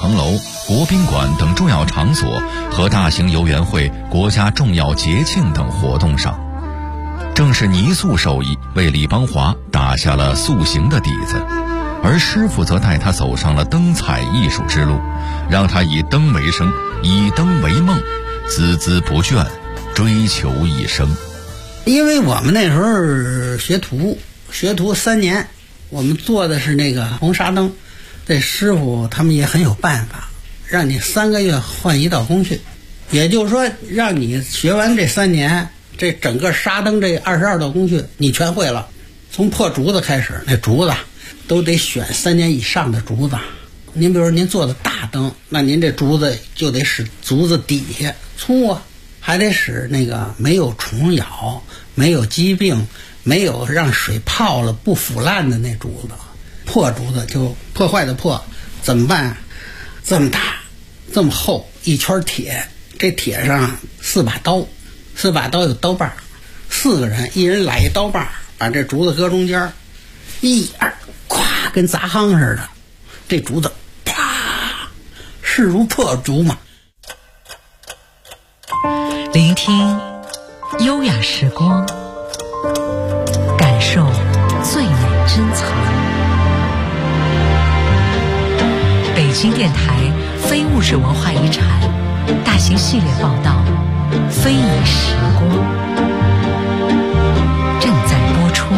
棚楼、国宾馆等重要场所和大型游园会、国家重要节庆等活动上。正是泥塑手艺为李邦华打下了塑形的底子，而师傅则带他走上了灯彩艺术之路，让他以灯为生，以灯为梦，孜孜不倦，追求一生。 因为我们那时候学徒3年，我们做的是那个红纱灯，这师傅他们也很有办法，让你3个月换一道工序，也就是说让你学完这3年，这整个纱灯这22道工序你全会了。从破竹子开始，那竹子都得选3年以上的竹子。您比如说您做的大灯，那您这竹子就得使竹子底下粗啊，还得使那个没有虫咬、没有疾病、没有让水泡了不腐烂的那竹子。破竹子就破坏的破，怎么办？这么大这么厚一圈铁，这铁上4把刀，4把刀有刀把，4个人一人来一刀把，把这竹子搁中间，1、2，咵，跟砸夯似的，这竹子啪，势如破竹嘛。 聆听优雅时光，感受最美珍藏。北京电台非物质文化遗产大型系列报道《非遗时光》正在播出。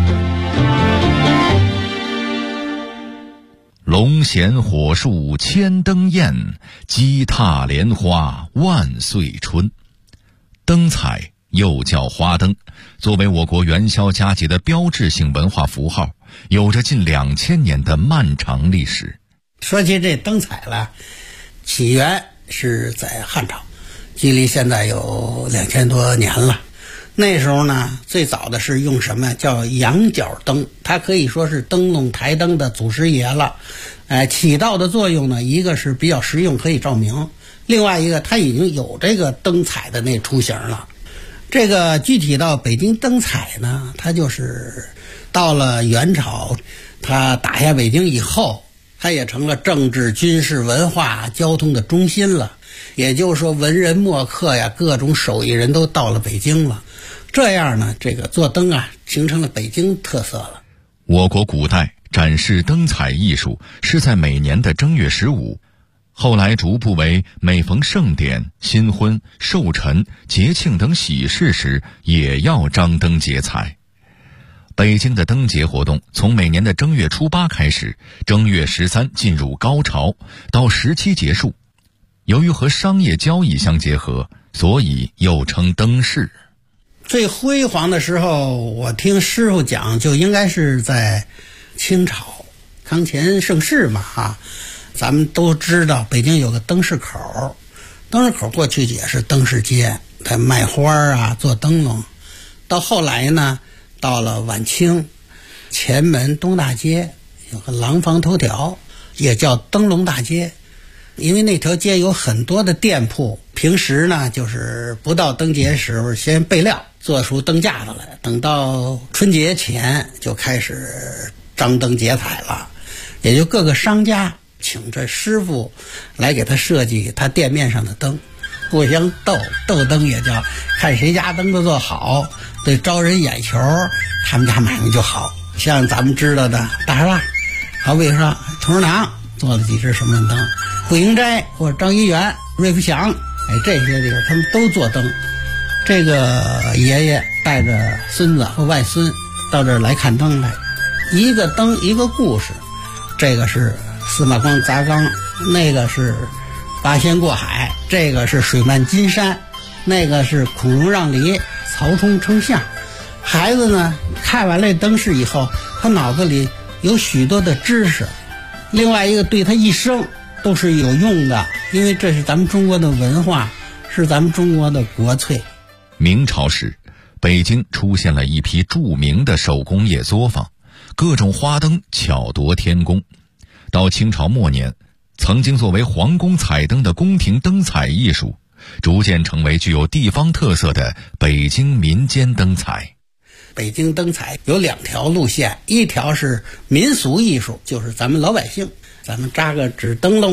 龙衔火树千灯焰，鸡踏莲花万岁春。灯彩又叫花灯，作为我国元宵佳节的标志性文化符号，有着近2000年的漫长历史。 说起这灯彩了，起源是在汉朝，距离现在有2000多年了。那时候呢，最早的是用什么叫仰角灯，它可以说是灯笼台灯的祖师爷了。起到的作用呢，一个是比较实用，可以照明；另外一个，它已经有这个灯彩的那雏形了。这个具体到北京灯彩呢，它就是到了元朝，它打下北京以后，它也成了政治、军事、文化、交通的中心了。也就是说，文人墨客呀，各种手艺人都到了北京了。这样呢，这个做灯啊，形成了北京特色了。 我国古代展示灯彩艺术是在每年的正月15，后来逐步为每逢盛典、新婚、寿辰、节庆等喜事时也要张灯结彩。北京的灯节活动从每年的正月初8开始，正月13进入高潮，到17结束。由于和商业交易相结合，所以又称灯市。 最辉煌的时候，我听师傅讲，就应该是在清朝康乾盛世嘛哈。咱们都知道北京有个灯市口，灯市口过去也是灯市街，在卖花啊，做灯笼。到后来呢，到了晚清，前门东大街有个廊坊头条，也叫灯笼大街。因为那条街有很多的店铺，平时呢就是不到灯节时候先备料，做出灯架子来，等到春节前就开始张灯结彩了。也就各个商家请这师傅来给他设计他店面上的灯，互相斗灯，也叫看谁家灯都做好，对招人眼球，他们家买卖就好。像咱们知道的大栅栏，好比说同仁堂做了几只什么灯，汇英斋或者张一元、瑞福祥，这些地方他们都做灯。这个爷爷带着孙子和外孙到这儿来看灯来，一个灯一个故事。这个是司马光砸缸，那个是八仙过海，这个是水漫金山，那个是孔融让梨，曹冲称象。孩子呢看完这灯饰以后，他脑子里有许多的知识，另外一个对他一生都是有用的，因为这是咱们中国的文化，是咱们中国的国粹。 明朝时，北京出现了一批著名的手工业作坊，各种花灯巧夺天工。到清朝末年，曾经作为皇宫彩灯的宫廷灯彩艺术，逐渐成为具有地方特色的北京民间灯彩。 北京灯彩有2条路线，一条是民俗艺术，就是咱们老百姓，咱们扎个纸灯笼啊，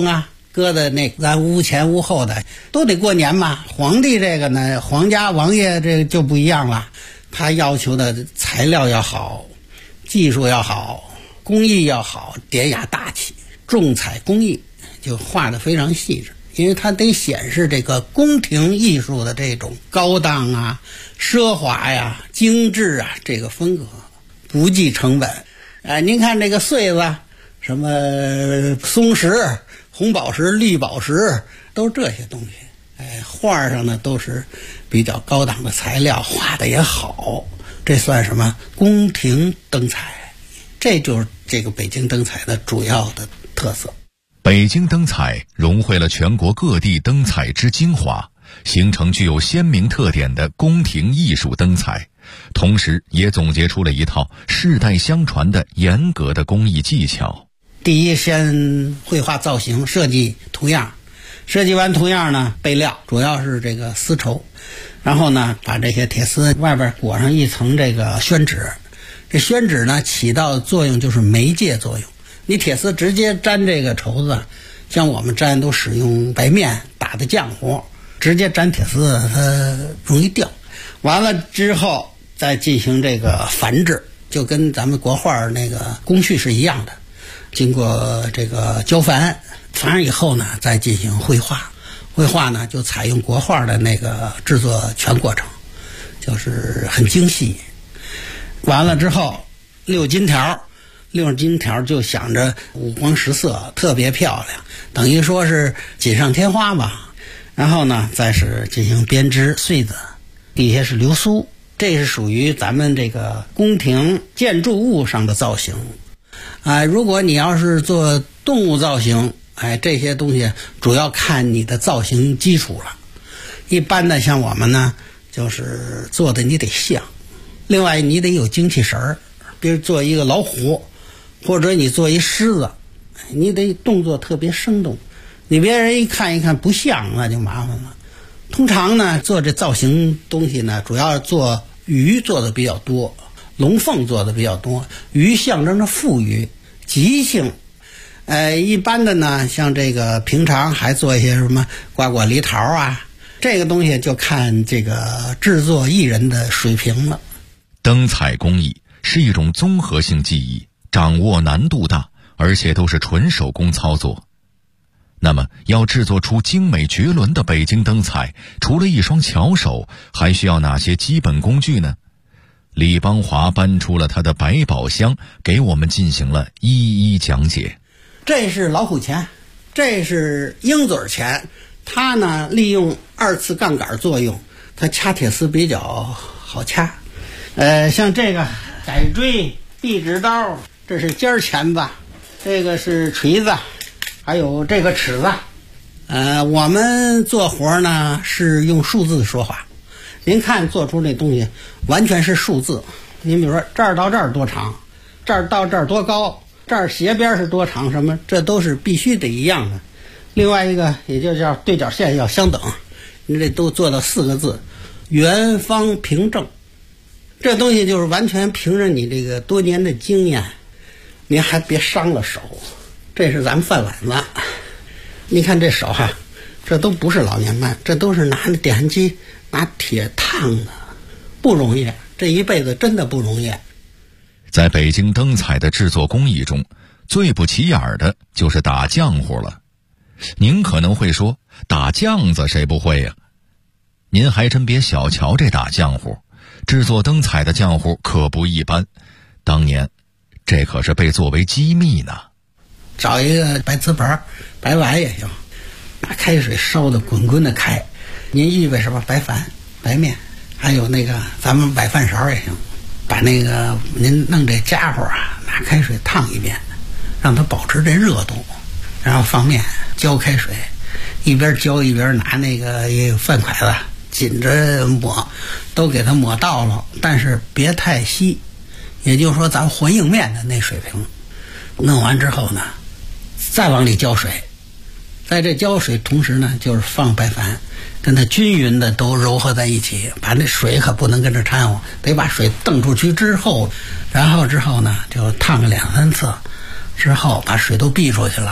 搁在那咱屋前屋后的都得过年嘛。皇帝这个呢，皇家王爷这个就不一样了，他要求的材料要好，技术要好，工艺要好，典雅大气，重彩工艺，就画得非常细致。因为它得显示这个宫廷艺术的这种高档啊、奢华呀、精致啊这个风格，不计成本。您看这个穗子，什么松石、红宝石、绿宝石，都是这些东西。画上呢都是比较高档的材料，画的也好，这算什么宫廷灯彩？这就是这个北京灯彩的主要的特色。 北京灯彩融汇了全国各地灯彩之精华，形成具有鲜明特点的宫廷艺术灯彩，同时也总结出了一套世代相传的严格的工艺技巧。 第一，先绘画造型，设计图样，设计完图样呢，备料主要是这个丝绸，然后呢，把这些铁丝外边裹上一层这个宣纸，这宣纸呢起到的作用就是媒介作用。你铁丝直接粘这个绸子，像我们粘都使用白面打的浆糊，直接粘铁丝它容易掉。完了之后再进行这个繁制，就跟咱们国画那个工序是一样的，经过这个焦繁，繁上以后呢，再进行绘画。绘画呢就采用国画的那个制作全过程，就是很精细。完了之后六金条就想着五光十色，特别漂亮，等于说是锦上添花吧。然后呢再是进行编织穗子，底下是流苏，这是属于咱们这个宫廷建筑物上的造型。如果你要是做动物造型，这些东西主要看你的造型基础了。一般的像我们呢，就是做的你得像，另外你得有精气神儿，比如做一个老虎，或者你做一狮子，你得动作特别生动，你别人一看不像，那就麻烦了。通常呢做这造型东西呢，主要做鱼做的比较多，龙凤做的比较多。鱼象征着富裕吉庆，一般的呢像这个平常还做一些什么瓜梨桃啊，这个东西就看这个制作艺人的水平了。 灯彩工艺是一种综合性技艺，掌握难度大，而且都是纯手工操作。那么要制作出精美绝伦的北京灯彩，除了一双巧手，还需要哪些基本工具呢？李邦华搬出了他的百宝箱，给我们进行了一一讲解。 这是老虎钳，这是鹰嘴钳，它呢利用二次杠杆作用，它掐铁丝比较好掐。像这个改锥、壁纸刀，这是尖钳子，这个是锤子，还有这个尺子。我们做活呢是用数字说话，您看做出这东西完全是数字。您比如说这儿到这儿多长，这儿到这儿多高，这儿斜边是多长，什么这都是必须得一样的。另外一个也就叫对角线要相等，你这都做到4个字，圆方平正。这东西就是完全凭着你这个多年的经验，您还别伤了手。这是咱们饭碗子，你看这手这都不是老年办，这都是拿着点焊机拿铁烫的，不容易，这一辈子真的不容易。 在北京灯彩的制作工艺中，最不起眼的就是打浆糊了。您可能会说，打酱子谁不会呀？您还真别小瞧这打浆糊，制作灯彩的浆糊可不一般，当年这可是被作为机密呢。 找一个白瓷盆、白碗也行，拿开水烧的滚滚的开，您预备什么白饭、白面，还有那个咱们摆饭勺也行，把那个您弄这家伙拿开水烫一遍，让它保持这热度，然后放面浇开水，一边浇一边拿那个饭筷子紧着抹，都给它抹到了，但是别太稀，也就是说咱和硬面的那水平。弄完之后呢，再往里浇水，在这浇水同时呢，就是放白矾，跟它均匀的都糅合在一起，把那水可不能跟着掺和，得把水瞪出去之后，然后之后呢就烫个2-3次，之后把水都逼出去了，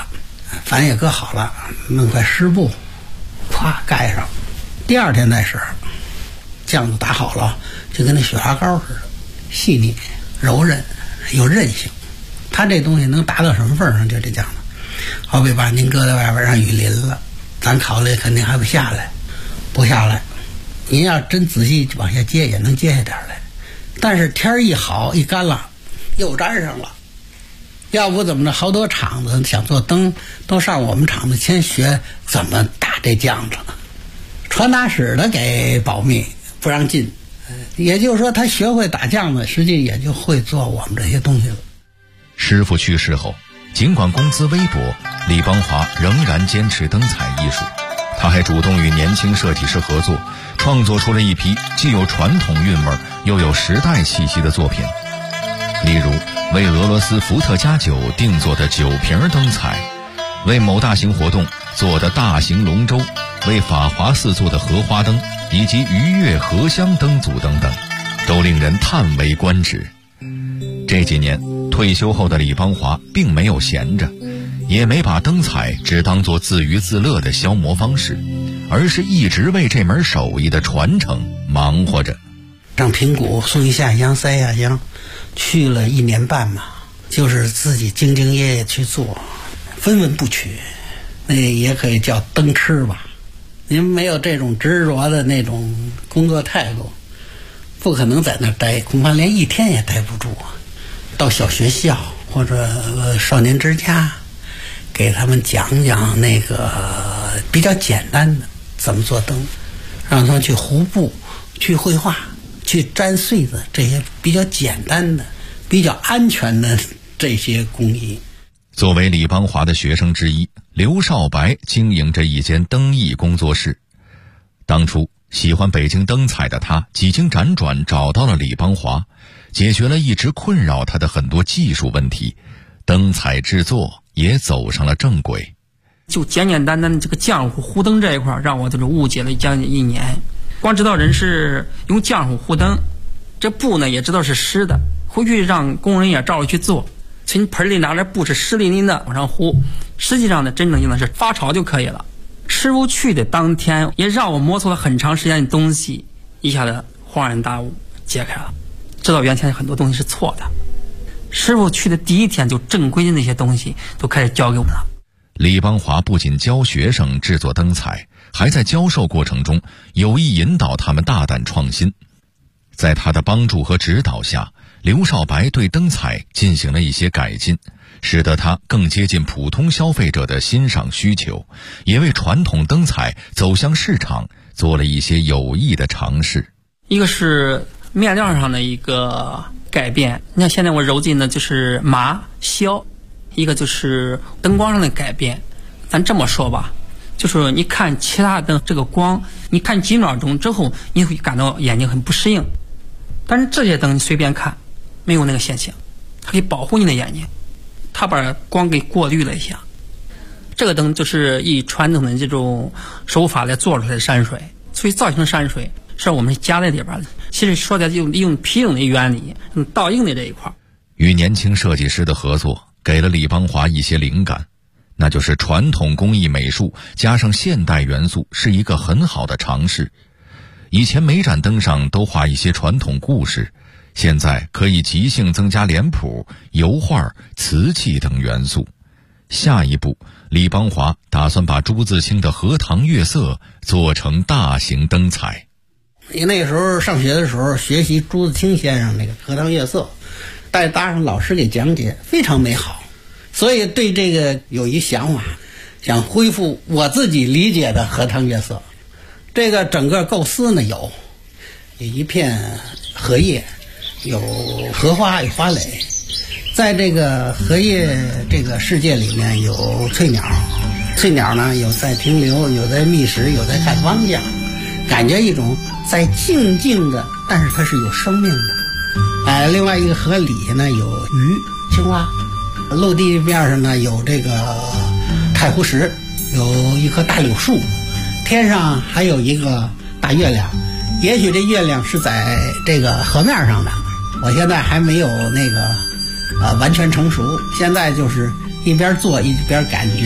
反正也搁好了，弄块湿布，咵盖上。第二天再使，酱子打好了，就跟那雪花膏似的，细腻、柔韧、有韧性。它这东西能达到什么份上？就这酱子，好比把您搁在外边让雨淋了，咱烤了肯定还不下来，不下来。您要真仔细往下接，也能接下点来。但是天一好一干了，又粘上了。要不怎么着，好多厂子想做灯都上我们厂子先学怎么打这酱子，传达室的给保密不让进。也就是说他学会打酱子，实际也就会做我们这些东西了。 师傅去世后，尽管工资微薄，李邦华仍然坚持灯彩艺术。他还主动与年轻设计师合作，创作出了一批既有传统韵味又有时代气息的作品。例如为俄罗斯伏特加酒定做的酒瓶灯彩，为某大型活动做的大型龙舟，为法华寺做的荷花灯，以及愉悦荷香灯组等等，都令人叹为观止。这几年退休后的李邦华并没有闲着，也没把灯彩只当作自娱自乐的消磨方式，而是一直为这门手艺的传承忙活着。 上平谷送一下乡塞下乡，去了1年半嘛，就是自己兢兢业业去做，分文不取，那也可以叫灯痴吧。您没有这种执着的那种工作态度，不可能在那待，恐怕连1天也待不住。到小学校或者少年之家，给他们讲讲那个比较简单的怎么做灯，让他们去糊布、去绘画、去粘穗子，这些比较简单的、比较安全的这些工艺。 作为李邦华的学生之一，刘少白经营着一间灯艺工作室。当初喜欢北京灯彩的他，几经辗转找到了李邦华，解决了一直困扰他的很多技术问题，灯彩制作也走上了正轨。 就简简单单的这个浆糊糊灯这一块，让我就是误解了将近1年。光知道人是用浆糊糊灯，这布呢也知道是湿的，回去让工人也照着去做。从盆里拿着布是湿淋淋的往上糊，实际上呢真正用的是发潮就可以了。师傅去的当天也让我摸索了很长时间的东西，一下子恍然大悟，解开了，知道原先很多东西是错的。师傅去的第1天就正规的那些东西都开始教给我们了。 李邦华不仅教学生制作灯彩，还在教授过程中有意引导他们大胆创新。在他的帮助和指导下，刘少白对灯彩进行了一些改进，使得它更接近普通消费者的欣赏需求，也为传统灯彩走向市场做了一些有益的尝试。 一个是面料上的一个改变，你看现在我揉进的就是麻硝，一个就是灯光上的改变。咱这么说吧，就是你看其他灯这个光，你看几秒钟之后你会感到眼睛很不适应，但是这些灯你随便看没有那个现象，它可以保护你的眼睛，它把光给过滤了一下。这个灯就是以传统的这种手法来做出来的山水，所以造型山水是我们加在里边的。其实说的就用皮影的原理，倒映的这一块。 与年轻设计师的合作给了李邦华一些灵感，那就是传统工艺美术加上现代元素是一个很好的尝试。以前每盏灯上都画一些传统故事，现在可以即兴增加脸谱、油画、瓷器等元素。下一步，李邦华打算把朱自清的《荷塘月色》做成大型灯彩。 你那时候上学的时候学习朱自清先生那个《荷塘月色》，再搭上老师给讲解，非常美好。所以对这个有一想法，想恢复我自己理解的《荷塘月色》。这个整个构思呢，有一片荷叶，有荷花，有花蕾。在这个荷叶这个世界里面，有翠鸟，翠鸟呢有在停留，有在觅食，有在看汪家，感觉一种在静静的，但是它是有生命的。另外一个河里呢有鱼、青蛙，陆地面上呢有这个太湖石，有一棵大柳树，天上还有一个大月亮。也许这月亮是在这个河面上的，我现在还没有那个完全成熟，现在就是一边做一边感觉。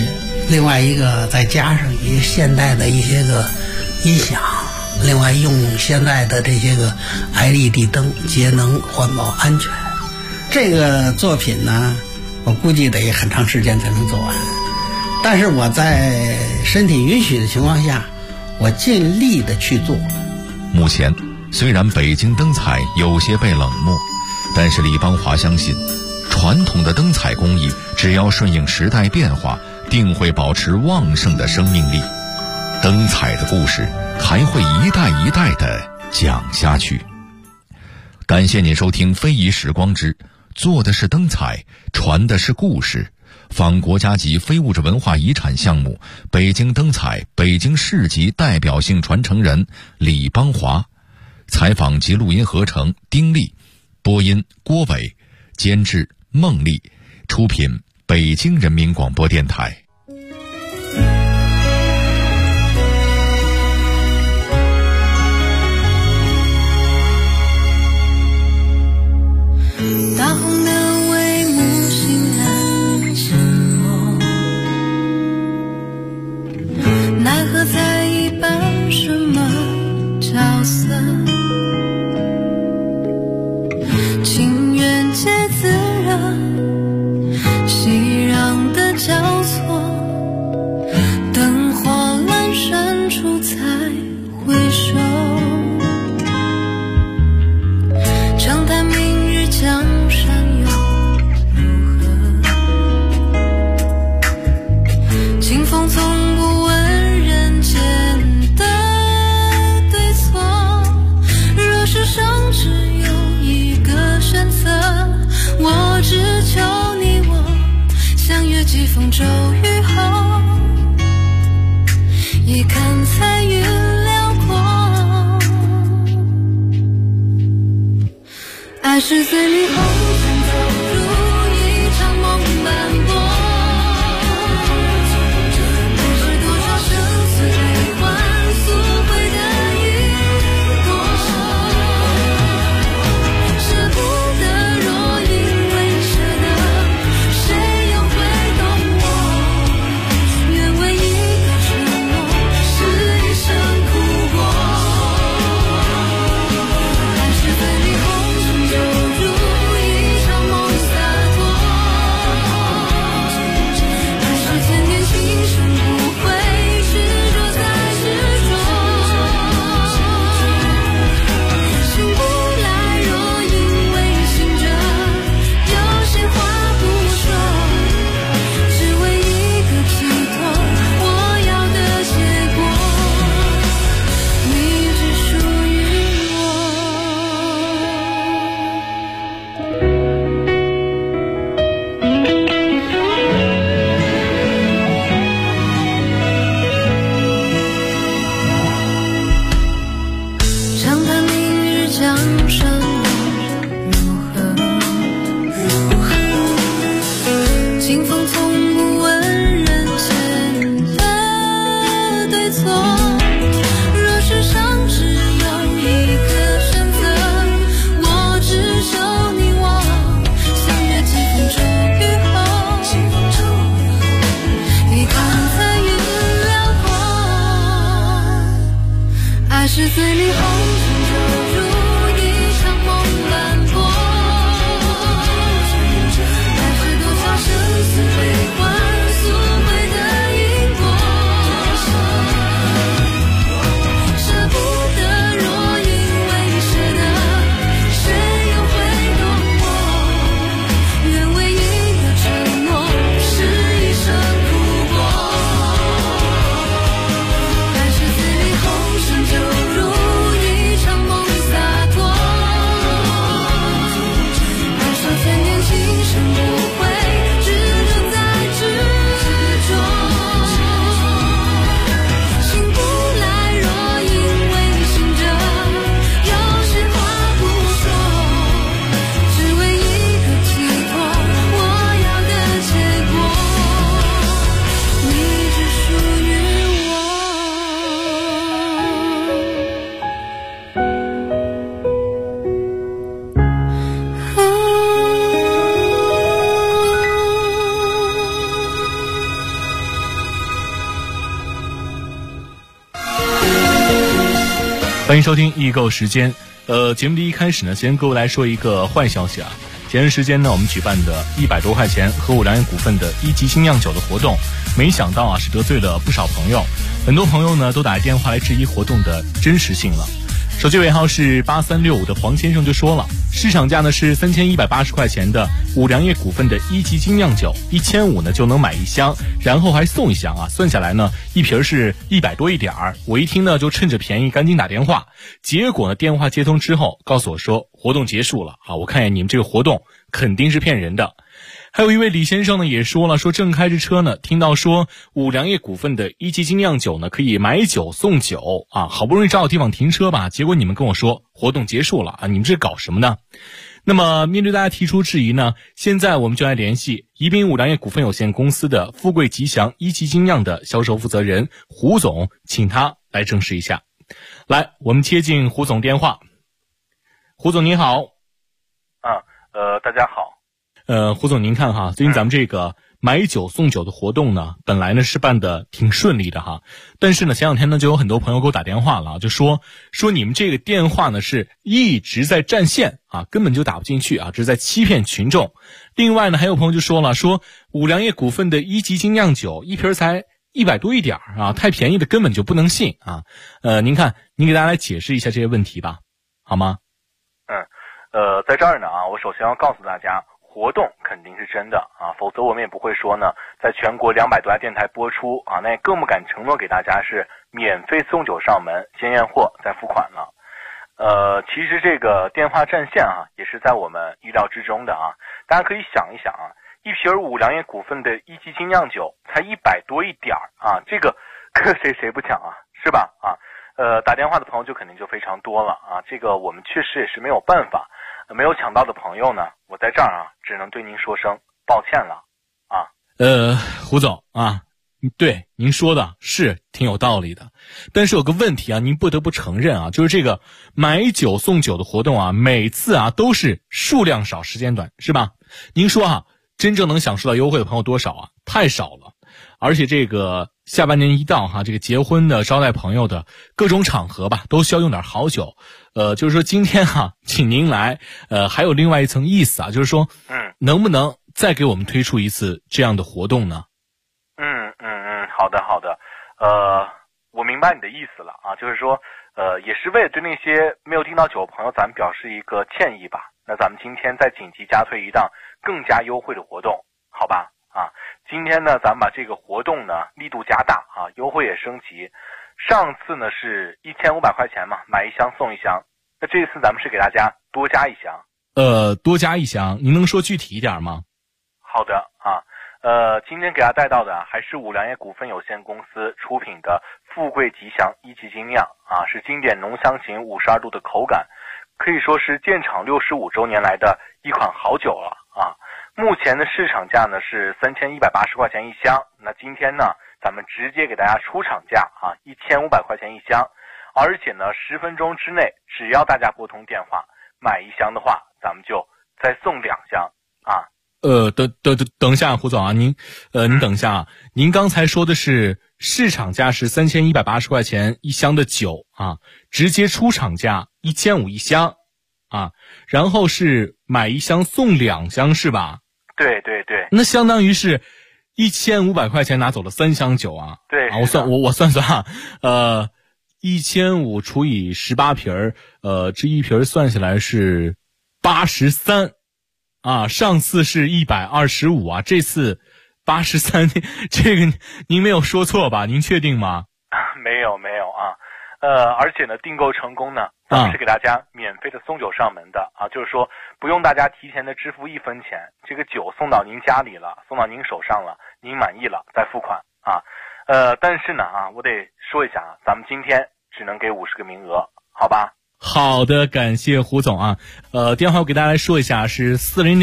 另外一个再加上一些现代的一些个音响，另外用现在的这些个 LED 灯，节能环保安全。这个作品呢，我估计得很长时间才能做完，但是我在身体允许的情况下，我尽力的去做。 目前虽然北京灯彩有些被冷漠，但是李邦华相信，传统的灯彩工艺只要顺应时代变化，定会保持旺盛的生命力。灯彩的故事还会一代一代的讲下去。感谢您收听非遗时光之做的是灯彩，传的是故事，仿国家级非物质文化遗产项目北京灯彩北京市级代表性传承人李邦华。采访及录音合成丁力，播音郭伟，监制孟丽，出品北京人民广播电台。 大红的帷幕醒来沉默，奈何在一扮什么角色，情缘皆自然，熙攘的交错，灯火阑珊处才回首，长叹明日江山又如何，清风从不问人间的对错，若世上只有一个选择，我只求你我相约几风骤雨后，一看彩云辽阔，爱是醉里红尘走入一场梦斑驳，爱是多少生死悲欢赎回的因果，舍不得若因为舍得，谁又会懂我，愿为一个承诺是一生苦过，爱是醉里红尘走入一场梦洒脱，爱是千年情深不悔，执着在执着，醒不来若因为醒着，有些话不说，只为一个寄托，我要的结果，你只属于我，长叹明日江山如何，清风从不问人间的对错，若世上只有一个选择，我只求你我相约几风骤雨后，一看彩云辽阔，爱是醉里红尘走入一场梦斑驳，爱是多少生死悲欢赎回的因果，舍不得若因为舍得，谁又会懂我，愿为一个承诺是一生苦过，爱是醉里红尘走入一场欢迎收听易购时间。节目的一开始呢，先跟各位来说一个坏消息啊。前段时间呢，我们举办的100多块钱和五粮液股份的1级精酿酒的活动，没想到啊是得罪了不少朋友，很多朋友呢都打电话来质疑活动的真实性了。手机尾号是8365的黄先生就说了，市场价呢是3180块钱的五粮液股份的1级精酿酒，1500呢就能买一箱，然后还送一箱啊，算下来呢一瓶是100多一点儿。我一听呢就趁着便宜赶紧打电话，结果呢电话接通之后告诉我说活动结束了啊，我看见你们这个活动肯定是骗人的。还有一位李先生呢也说了，说正开着车呢，听到说五粮液股份的1级精酿酒呢可以买酒送酒啊，好不容易找到地方停车吧，结果你们跟我说活动结束了啊，你们这搞什么呢？那么面对大家提出质疑呢，现在我们就来联系宜宾五粮液股份有限公司的富贵吉祥1级精酿的销售负责人胡总，请他来证实一下。来，我们接进胡总电话。胡总您好。 大家好。 胡总您看哈，最近咱们这个买酒送酒的活动呢，本来呢是办的挺顺利的哈，但是呢前两天呢就有很多朋友给我打电话了，就说你们这个电话呢是一直在占线啊，根本就打不进去啊，这是在欺骗群众。另外呢还有朋友就说了，说五粮液股份的1级精酿酒一瓶才100多一点啊，太便宜的根本就不能信啊。您看您给大家来解释一下这些问题吧，好吗？ 在这儿呢啊，我首先要告诉大家，活动肯定是真的啊，否则我们也不会说呢，在全国200多家电台播出啊，那也更不敢承诺给大家是免费送酒上门，先验货再付款了。其实这个电话占线啊，也是在我们意料之中的啊。大家可以想一想啊，一瓶五粮液股份的1级精酿酒才100多一点啊，这个搁谁不抢啊，是吧？啊，打电话的朋友就肯定就非常多了啊，这个我们确实也是没有办法。没有抢到的朋友呢，我在这儿啊，只能对您说声抱歉了啊。 胡总啊，对您说的是挺有道理的，但是有个问题啊，您不得不承认啊，就是这个买酒送酒的活动啊，每次啊都是数量少时间短，是吧？您说啊，真正能享受到优惠的朋友多少啊？太少了。而且这个下半年一到哈，这个结婚的、招待朋友的各种场合吧，都需要用点好酒。就是说今天哈，请您来，还有另外一层意思啊，就是说，能不能再给我们推出一次这样的活动呢？ 好的，我明白你的意思了啊，就是说，也是为了对那些没有订到酒的朋友，咱们表示一个歉意吧。那咱们今天再紧急加推一档更加优惠的活动，好吧？啊，今天呢，咱们把这个活动呢力度加大啊，优惠也升级。上次呢是1500块钱嘛，买一箱送一箱。那这次咱们是给大家多加一箱。 多加一箱，您能说具体一点吗？ 好的啊，今天给大家带到的还是五粮液股份有限公司出品的富贵吉祥1级精酿啊，是经典浓香型52度的口感，可以说是建厂65周年来的一款好酒了啊。目前的市场价呢是3180块钱一箱，那今天呢咱们直接给大家出厂价啊，1500块钱一箱，而且呢10分钟之内，只要大家拨通电话买一箱的话，咱们就再送2箱啊。 等一下，胡总啊，您等一下啊，您刚才说的是市场价是3180块钱一箱的酒啊，直接出厂价1500一箱啊，然后是买一箱送2箱是吧？ 对， 那相当于是1500块钱拿走了3箱酒啊。 对啊，我算啊，1500除以18瓶这一瓶算下来是83啊，上次是125啊，这次83，这个您没有说错吧？您确定吗？ 没有啊。而且呢，订购成功呢，咱们是给大家免费的送酒上门的啊，就是说不用大家提前的支付1分钱，这个酒送到您家里了，送到您手上了，您满意了再付款啊。但是呢啊，我得说一下啊，咱们今天只能给50个名额，好吧？ 好的，感谢胡总啊。电话我给大家来说一下，是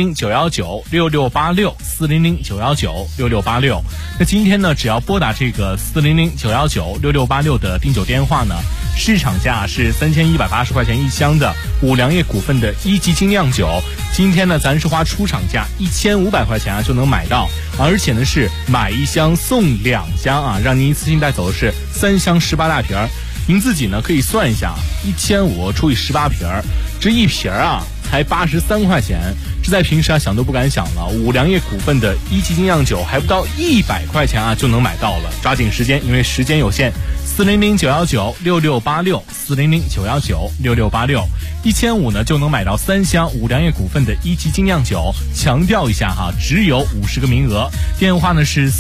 400-919-6686，400-919-6686。那今天呢，只要拨打这个400-919-6686的订酒电话呢，市场价是3180块钱一箱的五粮液股份的1级精酿酒，今天呢，咱是花出厂价1500块钱啊就能买到，而且呢是买一箱送2箱啊，让您一次性带走的是3箱18大瓶。 您自己呢可以算一下，1500除以18瓶，这一瓶啊才83块钱，这在平时啊想都不敢想了。五粮液股份的一级精酿酒还不到100块钱啊就能买到了，抓紧时间，因为时间有限。400-919-6686，400-919-6686，1500呢就能买到3箱五粮液股份的一级精酿酒。强调一下哈，只有50个名额。电话呢是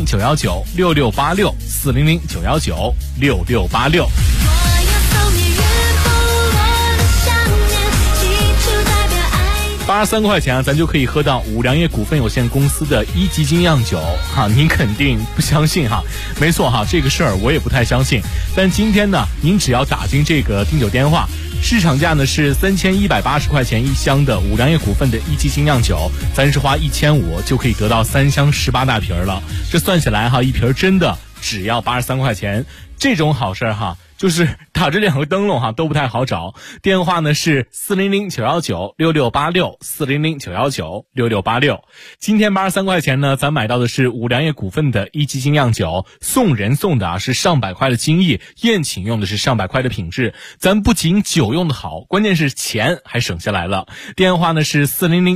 400-919-6686，400-919-6686。83块钱啊，咱就可以喝到五粮液股份有限公司的一级精酿酒哈，您肯定不相信哈？没错哈，这个事儿我也不太相信。但今天呢，您只要打进这个订酒电话，市场价呢是3180块钱一箱的五粮液股份的一级精酿酒，咱是花1500就可以得到3箱18大瓶了。这算起来哈，一瓶真的只要83块钱，这种好事哈。就是打这2个灯笼哈都不太好找，电话呢是400-919-6686，400-919-6686。今天83块钱呢，咱买到的是五粮液股份的一级精酿酒，送人送的啊是上百块的精益，宴请用的是上百块的品质。咱不仅酒用的好，关键是钱还省下来了。电话呢是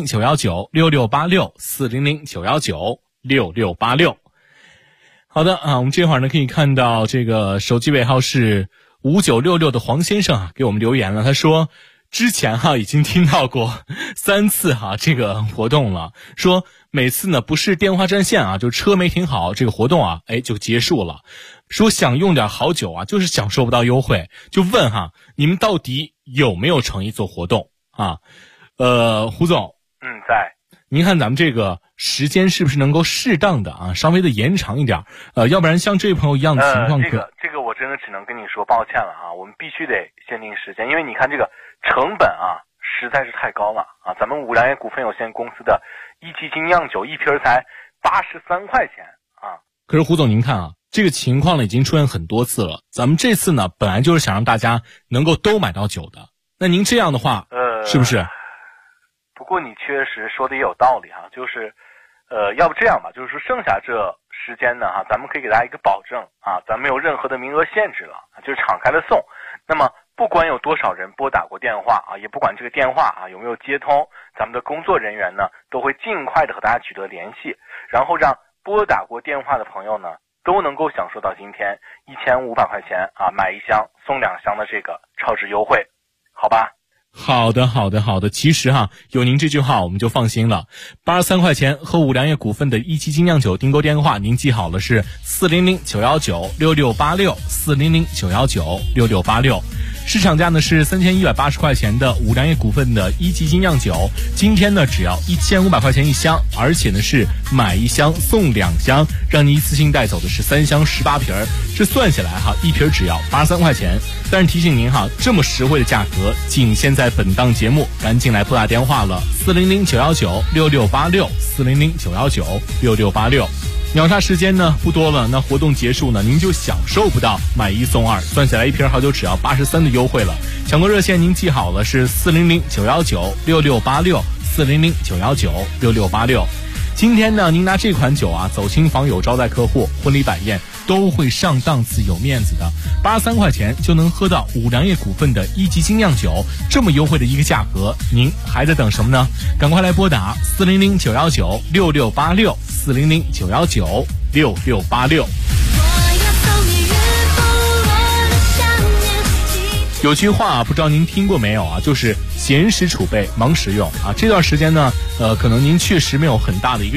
400-919-6686，400-919-6686。好的啊，我们这会儿呢可以看到这个手机尾号是5966的黄先生啊给我们留言了，他说之前已经听到过3次这个活动了，说每次呢不是电话占线啊，就车没停好，这个活动就结束了。说想用点好酒就是享受不到优惠，就问你们到底有没有诚意做活动啊？胡总， 在。 您看咱们这个时间是不是能够适当的稍微的延长一点？要不然像这位朋友一样的情况这个我真的只能跟你说抱歉了我们必须得限定时间，因为你看这个成本实在是太高了咱们五粮液股份有限公司的一级精酿酒一瓶才83块钱可是胡总您看这个情况呢已经出现很多次了，咱们这次呢本来就是想让大家能够都买到酒的，那您这样的话是不是？ 不过你确实说的也有道理就是要不这样吧，就是说剩下这时间呢咱们可以给大家一个保证咱没有任何的名额限制了，就是敞开的送。那么不管有多少人拨打过电话也不管这个电话有没有接通，咱们的工作人员呢都会尽快的和大家取得联系，然后让拨打过电话的朋友呢都能够享受到今天1500块钱买1箱送2箱的这个超值优惠，好吧？ 好的，其实有您这句话我们就放心了。83块钱和五粮液股份的一级精酿酒订购电话您记好了，是400-919-6686，400-919-6686。市场价呢是3180块钱的五粮液股份的一级精酿酒，今天呢只要1500块钱一箱，而且呢是买1箱送2箱，让你一次性带走的是3箱18瓶，这算下来一瓶只要83块钱。但是提醒您这么实惠的价格仅限在本档节目，赶紧来拨打电话了，400-919-6686，400-919-6686。秒杀时间呢不多了，那活动结束呢您就享受不到买1送2，算下来一瓶好酒只要83的优惠了。抢购热线您记好了，是400-919-6686，400-919-6686。今天呢您拿这款酒走亲访友招待客户婚礼摆宴都会上档次有面子的，83块钱就能喝到五粮液股份的一级精酿酒，这么优惠的一个价格，您还在等什么呢？赶快来拨打400-919-6686，400-919-6686。有句话不知道您听过没有就是闲时储备，忙时用这段时间呢可能您确实没有很大的一个